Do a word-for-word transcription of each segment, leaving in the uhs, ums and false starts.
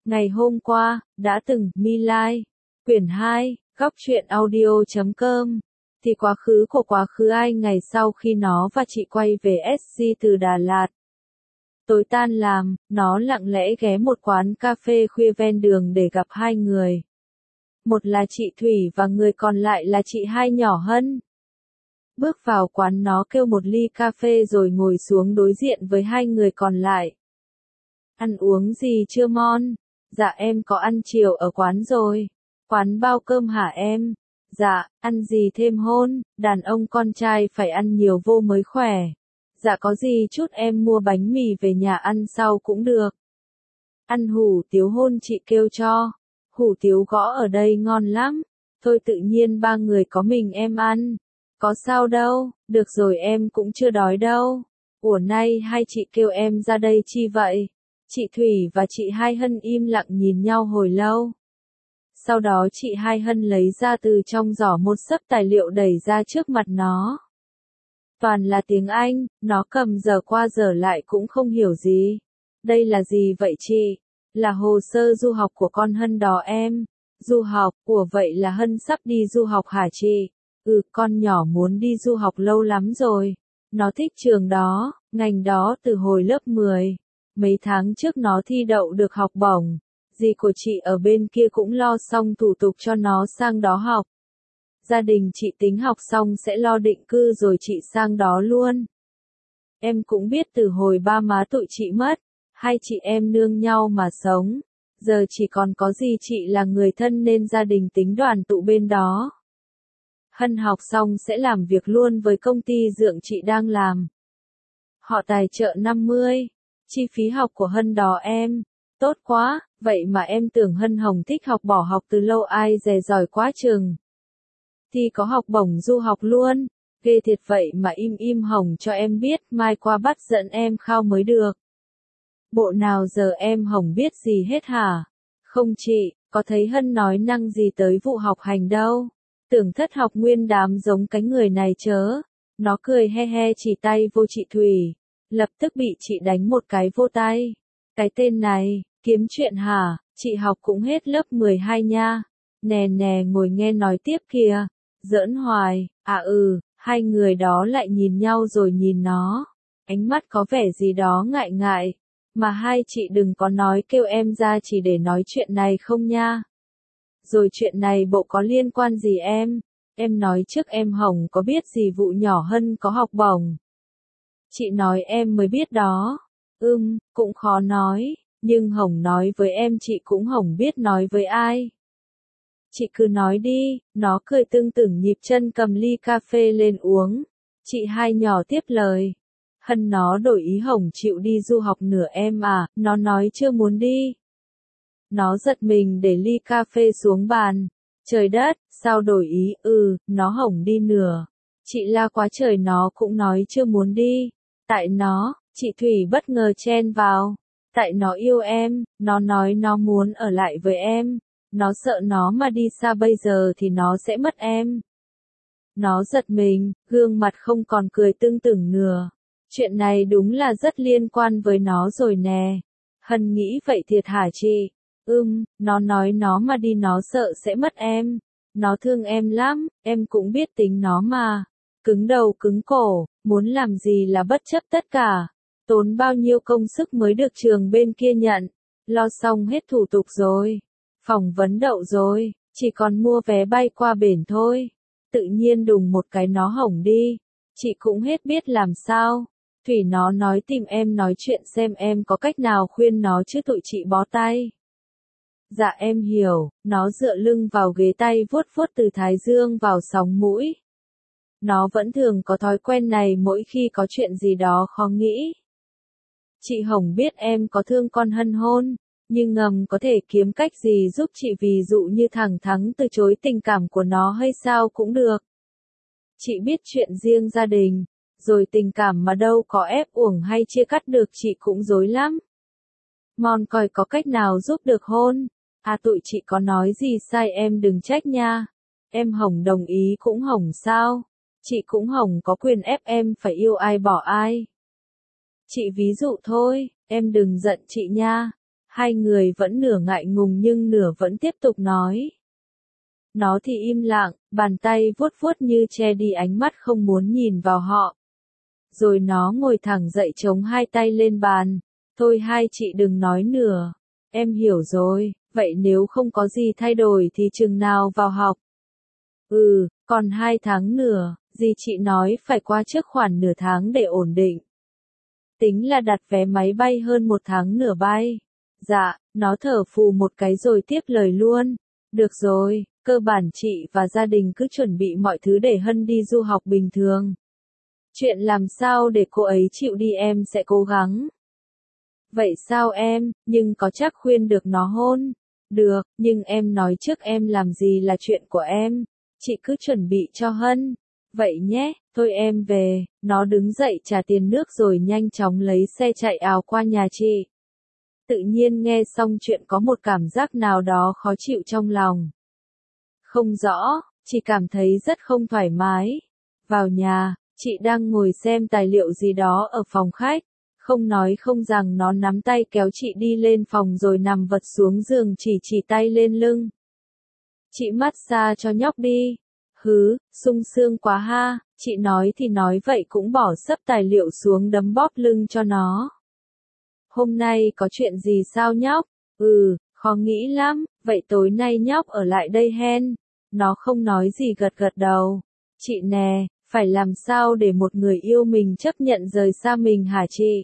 Ngày hôm qua, đã từng, My Lai, quyển hai, góc truyện audio chấm com, thì quá khứ của quá khứ ai ngày sau khi nó và chị quay về ét xê từ Đà Lạt. Tối tan làm, nó lặng lẽ ghé một quán cà phê khuya ven đường để gặp hai người. Một là chị Thủy và người còn lại là chị Hai nhỏ Hân. Bước vào quán nó kêu một ly cà phê rồi ngồi xuống đối diện với hai người còn lại. Ăn uống gì chưa Mon? Dạ em có ăn chiều ở quán rồi. Quán bao cơm hả em? Dạ, ăn gì thêm hôn, đàn ông con trai phải ăn nhiều vô mới khỏe. Dạ có gì chút em mua bánh mì về nhà ăn sau cũng được. Ăn hủ tiếu hôn chị kêu cho. Hủ tiếu gõ ở đây ngon lắm. Thôi tự nhiên ba người có mình em ăn. Có sao đâu, được rồi em cũng chưa đói đâu. Ủa nay hai chị kêu em ra đây chi vậy? Chị Thủy và chị Hai Hân im lặng nhìn nhau hồi lâu. Sau đó chị Hai Hân lấy ra từ trong giỏ một xấp tài liệu đẩy ra trước mặt nó. Toàn là tiếng Anh, nó cầm dở qua dở lại cũng không hiểu gì. Đây là gì vậy chị? Là hồ sơ du học của con Hân đó em. Du học, ủa vậy là Hân sắp đi du học hả chị? Ừ, con nhỏ muốn đi du học lâu lắm rồi. Nó thích trường đó, ngành đó từ hồi lớp mười. Mấy tháng trước nó thi đậu được học bổng. Dì của chị ở bên kia cũng lo xong thủ tục cho nó sang đó học. Gia đình chị tính học xong sẽ lo định cư rồi chị sang đó luôn. Em cũng biết từ hồi ba má tụi chị mất, hai chị em nương nhau mà sống. Giờ chỉ còn có dì chị là người thân nên gia đình tính đoàn tụ bên đó. Hân học xong sẽ làm việc luôn với công ty dượng chị đang làm. Họ tài trợ năm mươi. Chi phí học của Hân đó em. Tốt quá, vậy mà em tưởng Hân Hồng thích học bỏ học từ lâu ai dè giỏi quá chừng. Thì có học bổng du học luôn. Ghê thiệt vậy mà im im Hồng cho em biết mai qua bắt dẫn em khao mới được. Bộ nào giờ em Hồng biết gì hết hả? Không chị, có thấy Hân nói năng gì tới vụ học hành đâu. Tưởng thất học nguyên đám giống cái người này chớ. Nó cười he he chỉ tay vô chị Thủy. Lập tức bị chị đánh một cái vô tay. Cái tên này, kiếm chuyện hả, chị học cũng hết lớp mười hai nha. Nè nè ngồi nghe nói tiếp kìa. Giỡn hoài, à ừ, hai người đó lại nhìn nhau rồi nhìn nó. Ánh mắt có vẻ gì đó ngại ngại. Mà hai chị đừng có nói kêu em ra chỉ để nói chuyện này không nha. Rồi chuyện này bộ có liên quan gì em? Em nói trước em Hồng có biết gì vụ nhỏ Hân có học bổng. Chị nói em mới biết đó. Ừm, cũng khó nói, nhưng Hồng nói với em chị cũng Hồng biết nói với ai. Chị cứ nói đi, nó cười tưng tửng nhịp chân cầm ly cà phê lên uống. Chị Hai nhỏ tiếp lời. Hân nó đổi ý Hồng chịu đi du học nửa em à, nó nói chưa muốn đi. Nó giật mình để ly cà phê xuống bàn. Trời đất, sao đổi ý, ừ, nó Hồng đi nửa. Chị la quá trời nó cũng nói chưa muốn đi. Tại nó, chị Thủy bất ngờ chen vào. Tại nó yêu em, nó nói nó muốn ở lại với em. Nó sợ nó mà đi xa bây giờ thì nó sẽ mất em. Nó giật mình, gương mặt không còn cười tưng tửng nửa. Chuyện này đúng là rất liên quan với nó rồi nè. Hân nghĩ vậy thiệt hả chị? Ừm, nó nói nó mà đi nó sợ sẽ mất em. Nó thương em lắm, em cũng biết tính nó mà. Cứng đầu cứng cổ, muốn làm gì là bất chấp tất cả. Tốn bao nhiêu công sức mới được trường bên kia nhận. Lo xong hết thủ tục rồi. Phỏng vấn đậu rồi, chỉ còn mua vé bay qua bển thôi. Tự nhiên đùng một cái nó hỏng đi. Chị cũng hết biết làm sao. Thủy nó nói tìm em nói chuyện xem em có cách nào khuyên nó chứ tụi chị bó tay. Dạ em hiểu, nó dựa lưng vào ghế tay vuốt vuốt từ thái dương vào sóng mũi. Nó vẫn thường có thói quen này mỗi khi có chuyện gì đó khó nghĩ. Chị Hồng biết em có thương con Hân hôn, nhưng ngầm có thể kiếm cách gì giúp chị ví dụ như thẳng thắn từ chối tình cảm của nó hay sao cũng được. Chị biết chuyện riêng gia đình, rồi tình cảm mà đâu có ép uổng hay chia cắt được chị cũng rối lắm. Mon coi có cách nào giúp được hôn. À tụi chị có nói gì sai em đừng trách nha. Em Hồng đồng ý cũng Hồng sao. Chị cũng Hồng có quyền ép em phải yêu ai bỏ ai. Chị ví dụ thôi, em đừng giận chị nha. Hai người vẫn nửa ngại ngùng nhưng nửa vẫn tiếp tục nói. Nó thì im lặng, bàn tay vuốt vuốt như che đi ánh mắt không muốn nhìn vào họ. Rồi nó ngồi thẳng dậy chống hai tay lên bàn. Thôi hai chị đừng nói nữa. Em hiểu rồi, vậy nếu không có gì thay đổi thì chừng nào vào học? Ừ, còn hai tháng nữa, dì chị nói phải qua trước khoảng nửa tháng để ổn định. Tính là đặt vé máy bay hơn một tháng nửa bay. Dạ, nó thở phù một cái rồi tiếp lời luôn. Được rồi, cơ bản chị và gia đình cứ chuẩn bị mọi thứ để Hân đi du học bình thường. Chuyện làm sao để cô ấy chịu đi em sẽ cố gắng. Vậy sao em, nhưng có chắc khuyên được nó hôn? Được, nhưng em nói trước em làm gì là chuyện của em. Chị cứ chuẩn bị cho Hân. Vậy nhé, thôi em về. Nó đứng dậy trả tiền nước rồi nhanh chóng lấy xe chạy ào qua nhà chị. Tự nhiên nghe xong chuyện có một cảm giác nào đó khó chịu trong lòng. Không rõ, chỉ cảm thấy rất không thoải mái. Vào nhà, chị đang ngồi xem tài liệu gì đó ở phòng khách. Không nói không rằng nó nắm tay kéo chị đi lên phòng rồi nằm vật xuống giường chỉ chỉ tay lên lưng. Chị massage cho nhóc đi. Hứ, sung sướng quá ha, chị nói thì nói vậy cũng bỏ sấp tài liệu xuống đấm bóp lưng cho nó. Hôm nay có chuyện gì sao nhóc? Ừ, khó nghĩ lắm, vậy tối nay nhóc ở lại đây hen. Nó không nói gì gật gật đầu. Chị nè, phải làm sao để một người yêu mình chấp nhận rời xa mình hả chị?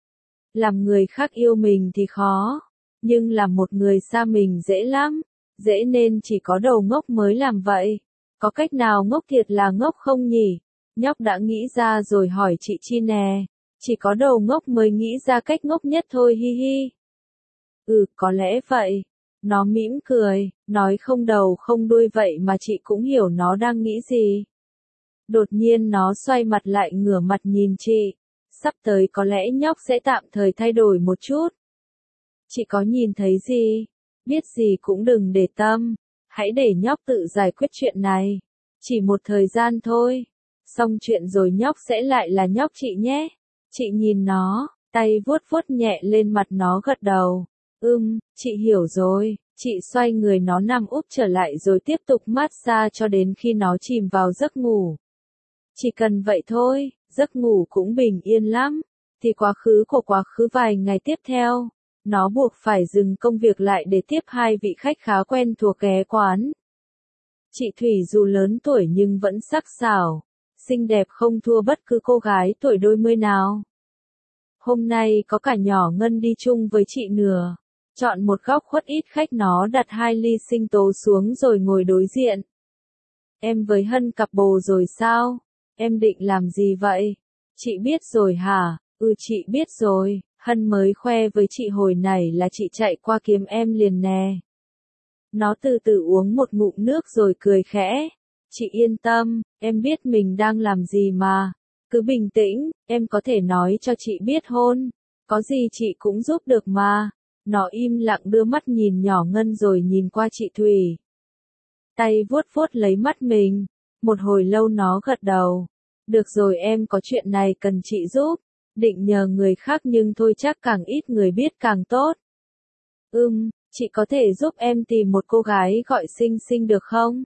Làm người khác yêu mình thì khó, nhưng làm một người xa mình dễ lắm. Dễ nên chỉ có đầu ngốc mới làm vậy. Có cách nào ngốc thiệt là ngốc không nhỉ? Nhóc đã nghĩ ra rồi hỏi chị Chi nè. Chỉ có đầu ngốc mới nghĩ ra cách ngốc nhất thôi hi hi. Ừ, có lẽ vậy. Nó mỉm cười, nói không đầu không đuôi vậy mà chị cũng hiểu nó đang nghĩ gì. Đột nhiên nó xoay mặt lại ngửa mặt nhìn chị. Sắp tới có lẽ nhóc sẽ tạm thời thay đổi một chút. Chị có nhìn thấy gì? Biết gì cũng đừng để tâm. Hãy để nhóc tự giải quyết chuyện này. Chỉ một thời gian thôi. Xong chuyện rồi nhóc sẽ lại là nhóc chị nhé. Chị nhìn nó, tay vuốt vuốt nhẹ lên mặt nó gật đầu. Ừm, chị hiểu rồi. Chị xoay người nó nằm úp trở lại rồi tiếp tục massage cho đến khi nó chìm vào giấc ngủ. Chỉ cần vậy thôi, giấc ngủ cũng bình yên lắm. Thì quá khứ của quá khứ vài ngày tiếp theo, nó buộc phải dừng công việc lại để tiếp hai vị khách khá quen thuộc ghé quán. Chị Thủy dù lớn tuổi nhưng vẫn sắc sảo, xinh đẹp không thua bất cứ cô gái tuổi đôi mươi nào. Hôm nay có cả nhỏ Ngân đi chung với chị nữa. Chọn một góc khuất ít khách nó đặt hai ly sinh tố xuống rồi ngồi đối diện. Em với Hân cặp bồ rồi sao? Em định làm gì vậy? Chị biết rồi hả? Ừ chị biết rồi, Hân mới khoe với chị hồi này là chị chạy qua kiếm em liền nè. Nó từ từ uống một ngụm nước rồi cười khẽ. Chị yên tâm, em biết mình đang làm gì mà. Cứ bình tĩnh, em có thể nói cho chị biết hôn. Có gì chị cũng giúp được mà. Nó im lặng đưa mắt nhìn nhỏ Ngân rồi nhìn qua chị Thủy. Tay vuốt vuốt lấy mắt mình. Một hồi lâu nó gật đầu. Được rồi em có chuyện này cần chị giúp. Định nhờ người khác nhưng thôi chắc càng ít người biết càng tốt. Ừm, chị có thể giúp em tìm một cô gái gọi Sinh Sinh được không?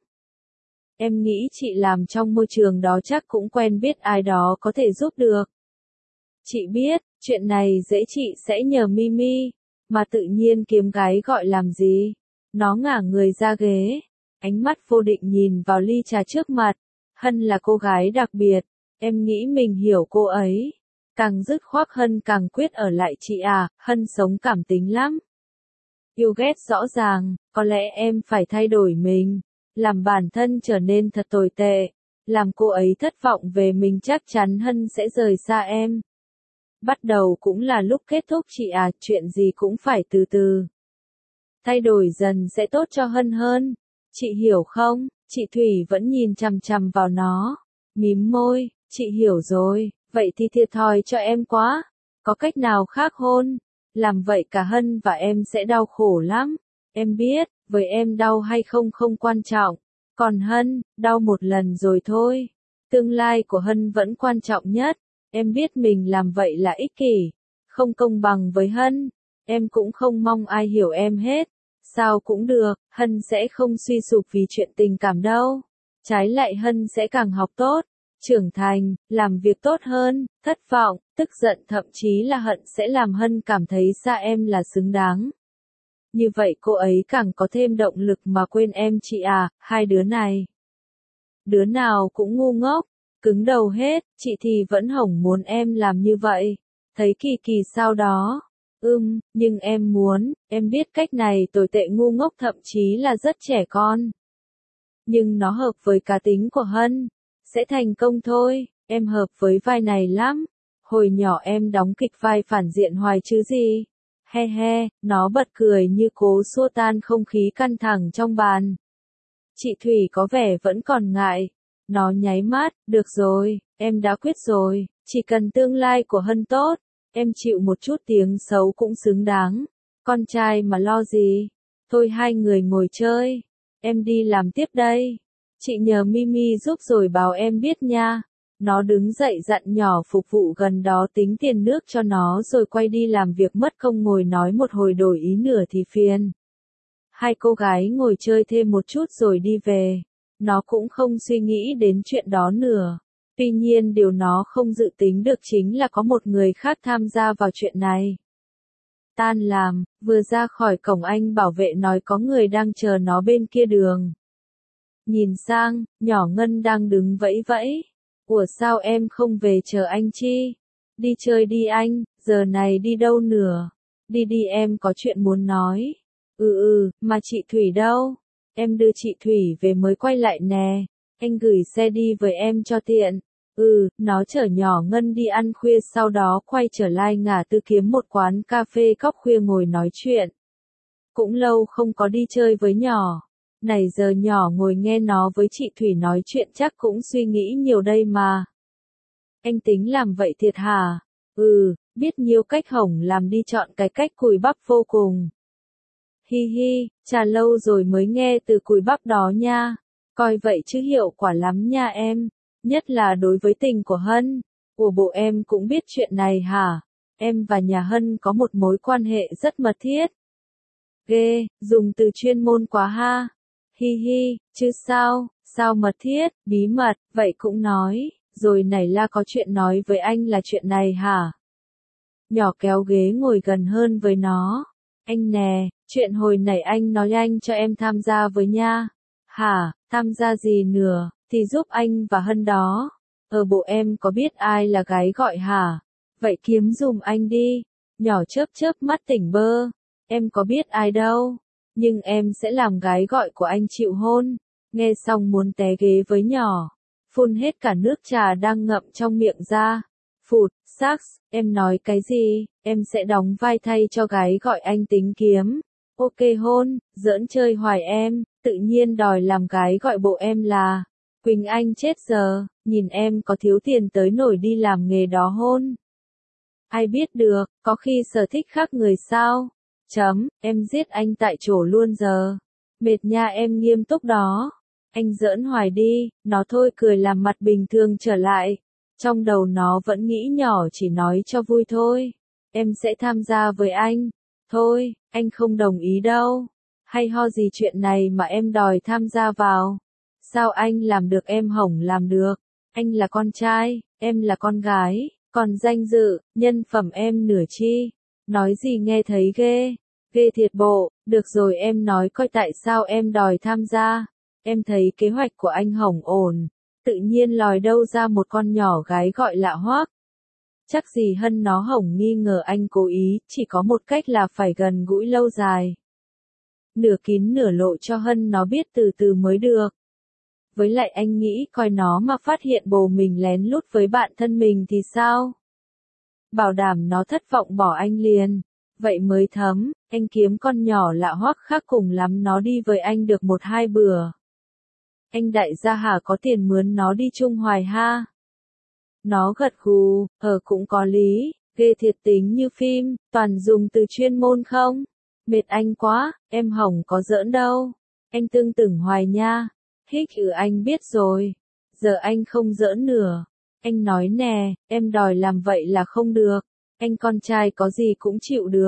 Em nghĩ chị làm trong môi trường đó chắc cũng quen biết ai đó có thể giúp được. Chị biết, chuyện này dễ chị sẽ nhờ Mimi, mà tự nhiên kiếm gái gọi làm gì? Nó ngả người ra ghế, ánh mắt vô định nhìn vào ly trà trước mặt. Hân là cô gái đặc biệt, em nghĩ mình hiểu cô ấy. Càng dứt khoát Hân càng quyết ở lại chị à, Hân sống cảm tính lắm. Yêu ghét rõ ràng, có lẽ em phải thay đổi mình, làm bản thân trở nên thật tồi tệ, làm cô ấy thất vọng về mình chắc chắn Hân sẽ rời xa em. Bắt đầu cũng là lúc kết thúc chị à, chuyện gì cũng phải từ từ. Thay đổi dần sẽ tốt cho Hân hơn, chị hiểu không? Chị Thủy vẫn nhìn chằm chằm vào nó, mím môi, chị hiểu rồi, vậy thì thiệt thòi cho em quá, có cách nào khác hôn? Làm vậy cả Hân và em sẽ đau khổ lắm. Em biết, với em đau hay không không quan trọng. Còn Hân, đau một lần rồi thôi. Tương lai của Hân vẫn quan trọng nhất. Em biết mình làm vậy là ích kỷ, không công bằng với Hân. Em cũng không mong ai hiểu em hết. Sao cũng được, Hân sẽ không suy sụp vì chuyện tình cảm đâu. Trái lại Hân sẽ càng học tốt, trưởng thành, làm việc tốt hơn, thất vọng, tức giận thậm chí là hận sẽ làm Hân cảm thấy xa em là xứng đáng. Như vậy cô ấy càng có thêm động lực mà quên em chị à, hai đứa này. Đứa nào cũng ngu ngốc, cứng đầu hết, chị thì vẫn hổng muốn em làm như vậy. Thấy kỳ kỳ sau đó. Ừm, nhưng em muốn, em biết cách này tồi tệ ngu ngốc thậm chí là rất trẻ con. Nhưng nó hợp với cá tính của Hân. Sẽ thành công thôi, em hợp với vai này lắm. Hồi nhỏ em đóng kịch vai phản diện hoài chứ gì. He he, nó bật cười như cố xua tan không khí căng thẳng trong bàn. Chị Thủy có vẻ vẫn còn ngại. Nó nháy mắt, được rồi, em đã quyết rồi, chỉ cần tương lai của Hân tốt. Em chịu một chút tiếng xấu cũng xứng đáng. Con trai mà lo gì. Thôi hai người ngồi chơi. Em đi làm tiếp đây. Chị nhờ Mimi giúp rồi báo em biết nha. Nó đứng dậy dặn nhỏ phục vụ gần đó tính tiền nước cho nó rồi quay đi làm việc mất công ngồi nói một hồi đổi ý nửa thì phiền. Hai cô gái ngồi chơi thêm một chút rồi đi về. Nó cũng không suy nghĩ đến chuyện đó nữa. Tuy nhiên điều nó không dự tính được chính là có một người khác tham gia vào chuyện này. Tan làm, vừa ra khỏi cổng anh bảo vệ nói có người đang chờ nó bên kia đường. Nhìn sang, nhỏ Ngân đang đứng vẫy vẫy. Ủa sao em không về chờ anh chi? Đi chơi đi anh, giờ này đi đâu nữa? Đi đi em có chuyện muốn nói. Ừ ừ, mà chị Thủy đâu? Em đưa chị Thủy về mới quay lại nè. Anh gửi xe đi với em cho tiện. Ừ, nó chở nhỏ Ngân đi ăn khuya sau đó quay trở lại ngả tư kiếm một quán cà phê cóc khuya ngồi nói chuyện. Cũng lâu không có đi chơi với nhỏ. Này giờ nhỏ ngồi nghe nó với chị Thủy nói chuyện chắc cũng suy nghĩ nhiều đây mà. Anh tính làm vậy thiệt hả? Ừ, biết nhiều cách hổng làm đi chọn cái cách cùi bắp vô cùng. Hi hi, chà lâu rồi mới nghe từ cùi bắp đó nha. Coi vậy chứ hiệu quả lắm nha em. Nhất là đối với tình của Hân. Ủa bộ em cũng biết chuyện này hả? Em và nhà Hân có một mối quan hệ rất mật thiết. Ghê, dùng từ chuyên môn quá ha. Hi hi, chứ sao, sao mật thiết, bí mật, vậy cũng nói, rồi nảy la có chuyện nói với anh là chuyện này hả? Nhỏ kéo ghế ngồi gần hơn với nó. Anh nè, chuyện hồi nãy anh nói anh cho em tham gia với nha. Hả, tham gia gì nữa, thì giúp anh và Hân đó. Ở bộ em có biết ai là gái gọi hả? Vậy kiếm dùm anh đi. Nhỏ chớp chớp mắt tỉnh bơ. Em có biết ai đâu. Nhưng em sẽ làm gái gọi của anh chịu hôn. Nghe xong muốn té ghế với nhỏ. Phun hết cả nước trà đang ngậm trong miệng ra. Phụt, Sax, em nói cái gì? Em sẽ đóng vai thay cho gái gọi anh tính kiếm. Ok hôn, giỡn chơi hoài em, tự nhiên đòi làm gái gọi bộ em là. Quỳnh Anh chết giờ, nhìn em có thiếu tiền tới nổi đi làm nghề đó hôn. Ai biết được, có khi sở thích khác người sao? Chấm, em giết anh tại chỗ luôn giờ. Mệt nha em nghiêm túc đó. Anh giỡn hoài đi, nó thôi cười làm mặt bình thường trở lại. Trong đầu nó vẫn nghĩ nhỏ chỉ nói cho vui thôi. Em sẽ tham gia với anh. Thôi, anh không đồng ý đâu. Hay ho gì chuyện này mà em đòi tham gia vào. Sao anh làm được em hổng làm được. Anh là con trai, em là con gái. Còn danh dự, nhân phẩm em nửa chi. Nói gì nghe thấy ghê. Ghê thiệt bộ, được rồi em nói coi tại sao em đòi tham gia. Em thấy kế hoạch của anh hổng ổn. Tự nhiên lòi đâu ra một con nhỏ gái gọi lạ hoắc. Chắc gì Hân nó hổng nghi ngờ anh cố ý, chỉ có một cách là phải gần gũi lâu dài. Nửa kín nửa lộ cho Hân nó biết từ từ mới được. Với lại anh nghĩ coi nó mà phát hiện bồ mình lén lút với bạn thân mình thì sao? Bảo đảm nó thất vọng bỏ anh liền. Vậy mới thấm, anh kiếm con nhỏ lạ hoắc khác cùng lắm nó đi với anh được một hai bữa. Anh đại gia hả có tiền mướn nó đi chung hoài ha? Nó gật gù, ờ cũng có lý, ghê thiệt tính như phim, toàn dùng từ chuyên môn không? Mệt anh quá, em hổng có giỡn đâu. Anh tương tưởng hoài nha. Hích ừ anh biết rồi. Giờ anh không giỡn nữa. Anh nói nè, em đòi làm vậy là không được. Anh con trai có gì cũng chịu được.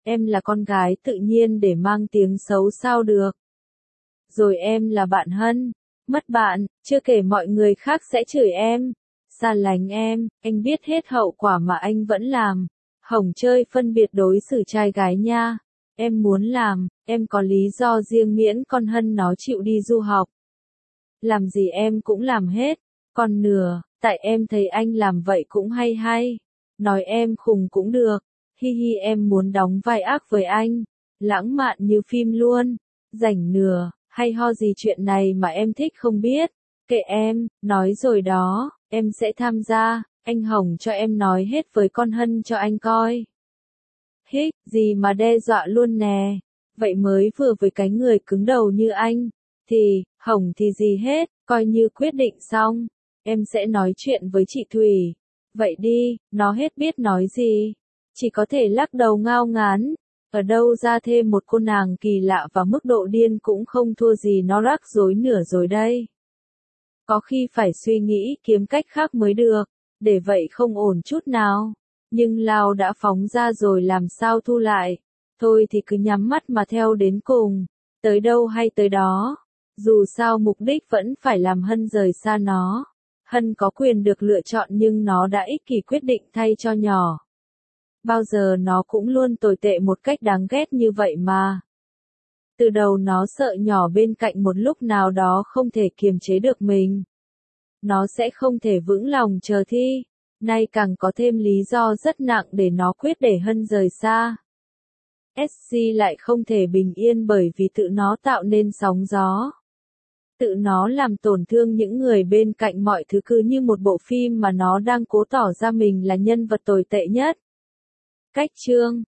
Em là con gái tự nhiên để mang tiếng xấu sao được. Rồi em là bạn Hân. Mất bạn, chưa kể mọi người khác sẽ chửi em, xa lánh em, anh biết hết hậu quả mà anh vẫn làm. Hồng chơi phân biệt đối xử trai gái nha. Em muốn làm, em có lý do riêng miễn con Hân nó chịu đi du học. Làm gì em cũng làm hết. Còn nửa, tại em thấy anh làm vậy cũng hay hay. Nói em khùng cũng được. Hi hi em muốn đóng vai ác với anh. Lãng mạn như phim luôn. Rảnh nửa, hay ho gì chuyện này mà em thích không biết. Kệ em, nói rồi đó, em sẽ tham gia. Anh Hồng cho em nói hết với con Hân cho anh coi. Hích, gì mà đe dọa luôn nè. Vậy mới vừa với cái người cứng đầu như anh. Thì, Hồng thì gì hết, coi như quyết định xong. Em sẽ nói chuyện với chị Thủy. Vậy đi, nó hết biết nói gì. Chỉ có thể lắc đầu ngao ngán. Ở đâu ra thêm một cô nàng kỳ lạ và mức độ điên cũng không thua gì nó rắc rối nửa rồi đây. Có khi phải suy nghĩ kiếm cách khác mới được. Để vậy không ổn chút nào. Nhưng Lao đã phóng ra rồi làm sao thu lại. Thôi thì cứ nhắm mắt mà theo đến cùng. Tới đâu hay tới đó. Dù sao mục đích vẫn phải làm Hân rời xa nó. Hân có quyền được lựa chọn nhưng nó đã ích kỷ quyết định thay cho nhỏ. Bao giờ nó cũng luôn tồi tệ một cách đáng ghét như vậy mà. Từ đầu nó sợ nhỏ bên cạnh một lúc nào đó không thể kiềm chế được mình. Nó sẽ không thể vững lòng chờ thi. Nay càng có thêm lý do rất nặng để nó quyết để Hân rời xa. ét xê lại không thể bình yên bởi vì tự nó tạo nên sóng gió. Tự nó làm tổn thương những người bên cạnh mọi thứ cứ như một bộ phim mà nó đang cố tỏ ra mình là nhân vật tồi tệ nhất. Cách chương